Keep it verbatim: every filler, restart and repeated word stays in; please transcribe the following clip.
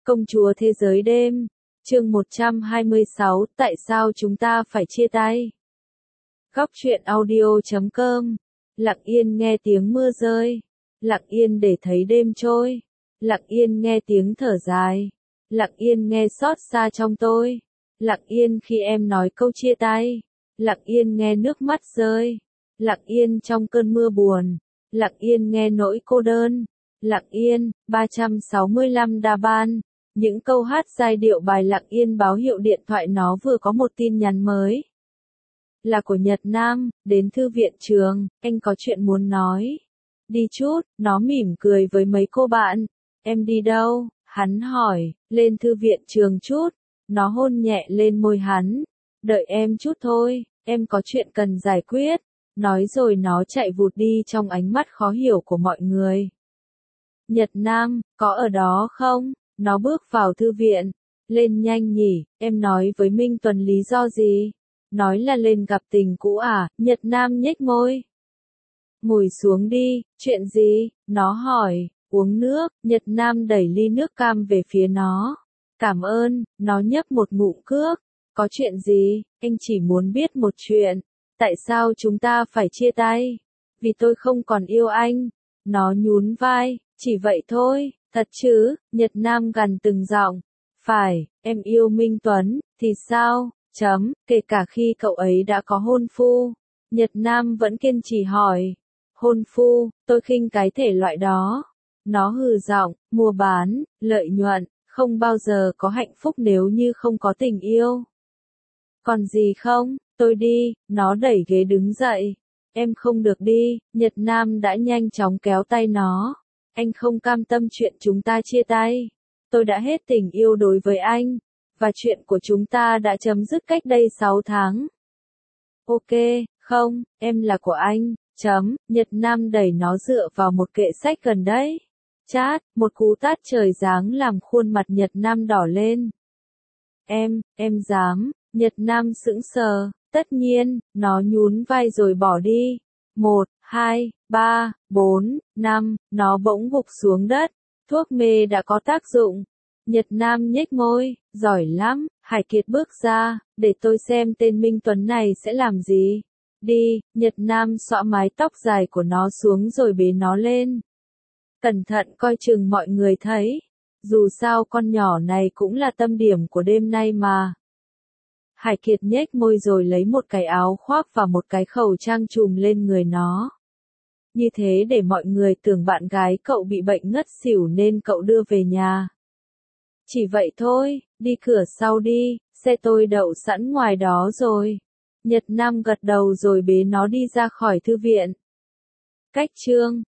Công chúa thế giới đêm, chương một trăm hai mươi sáu, tại sao chúng ta phải chia tay? Góc truyện audio chấm com, lặng yên nghe tiếng mưa rơi, lặng yên để thấy đêm trôi, lặng yên nghe tiếng thở dài, lặng yên nghe xót xa trong tôi, lặng yên khi em nói câu chia tay, lặng yên nghe nước mắt rơi, lặng yên trong cơn mưa buồn, lặng yên nghe nỗi cô đơn, lặng yên, ba trăm sáu mươi lăm đa ban. Những câu hát giai điệu bài lặng yên báo hiệu điện thoại nó vừa có một tin nhắn mới. Là của Nhật Nam, đến thư viện trường, anh có chuyện muốn nói. Đi chút, nó mỉm cười với mấy cô bạn. Em đi đâu? Hắn hỏi, lên thư viện trường chút. Nó hôn nhẹ lên môi hắn. Đợi em chút thôi, em có chuyện cần giải quyết. Nói rồi nó chạy vụt đi trong ánh mắt khó hiểu của mọi người. Nhật Nam, có ở đó không? Nó bước vào thư viện. Lên nhanh nhỉ, em nói với Minh Tuấn lý do gì? Nói là lên gặp tình cũ à? Nhật Nam nhếch môi. Ngồi xuống đi, chuyện gì? Nó hỏi. Uống nước. Nhật Nam đẩy ly nước cam về phía nó. Cảm ơn. Nó nhấp một ngụm cước. Có chuyện gì? Anh chỉ muốn biết một chuyện. Tại sao chúng ta phải chia tay? Vì tôi không còn yêu anh. Nó nhún vai. Chỉ vậy thôi. Thật chứ? Nhật Nam gằn từng giọng. Phải, em yêu Minh Tuấn, thì sao? Chấm, kể cả khi cậu ấy đã có hôn phu. Nhật Nam vẫn kiên trì hỏi. Hôn phu, tôi khinh cái thể loại đó. Nó hừ giọng, mua bán, lợi nhuận, không bao giờ có hạnh phúc nếu như không có tình yêu. Còn gì không? Tôi đi, nó đẩy ghế đứng dậy. Em không được đi, Nhật Nam đã nhanh chóng kéo tay nó. Anh không cam tâm chuyện chúng ta chia tay. Tôi đã hết tình yêu đối với anh. Và chuyện của chúng ta đã chấm dứt cách đây sáu tháng. Ok, không, em là của anh. Chấm, Nhật Nam đẩy nó dựa vào một kệ sách gần đấy. Chát, một cú tát trời giáng làm khuôn mặt Nhật Nam đỏ lên. Em, em dám, Nhật Nam sững sờ. Tất nhiên, nó nhún vai rồi bỏ đi. Một, hai, ba, bốn, năm, nó bỗng gục xuống đất. Thuốc mê đã có tác dụng. Nhật Nam nhếch môi, giỏi lắm. Hải Kiệt bước ra, để tôi xem tên Minh Tuấn này sẽ làm gì. Đi, Nhật Nam xõa mái tóc dài của nó xuống rồi bế nó lên. Cẩn thận coi chừng mọi người thấy. Dù sao con nhỏ này cũng là tâm điểm của đêm nay mà. Hải Kiệt nhếch môi rồi lấy một cái áo khoác và một cái khẩu trang trùm lên người nó. Như thế để mọi người tưởng bạn gái cậu bị bệnh ngất xỉu nên cậu đưa về nhà. Chỉ vậy thôi, đi cửa sau đi, xe tôi đậu sẵn ngoài đó rồi. Nhật Nam gật đầu rồi bế nó đi ra khỏi thư viện. Cách chương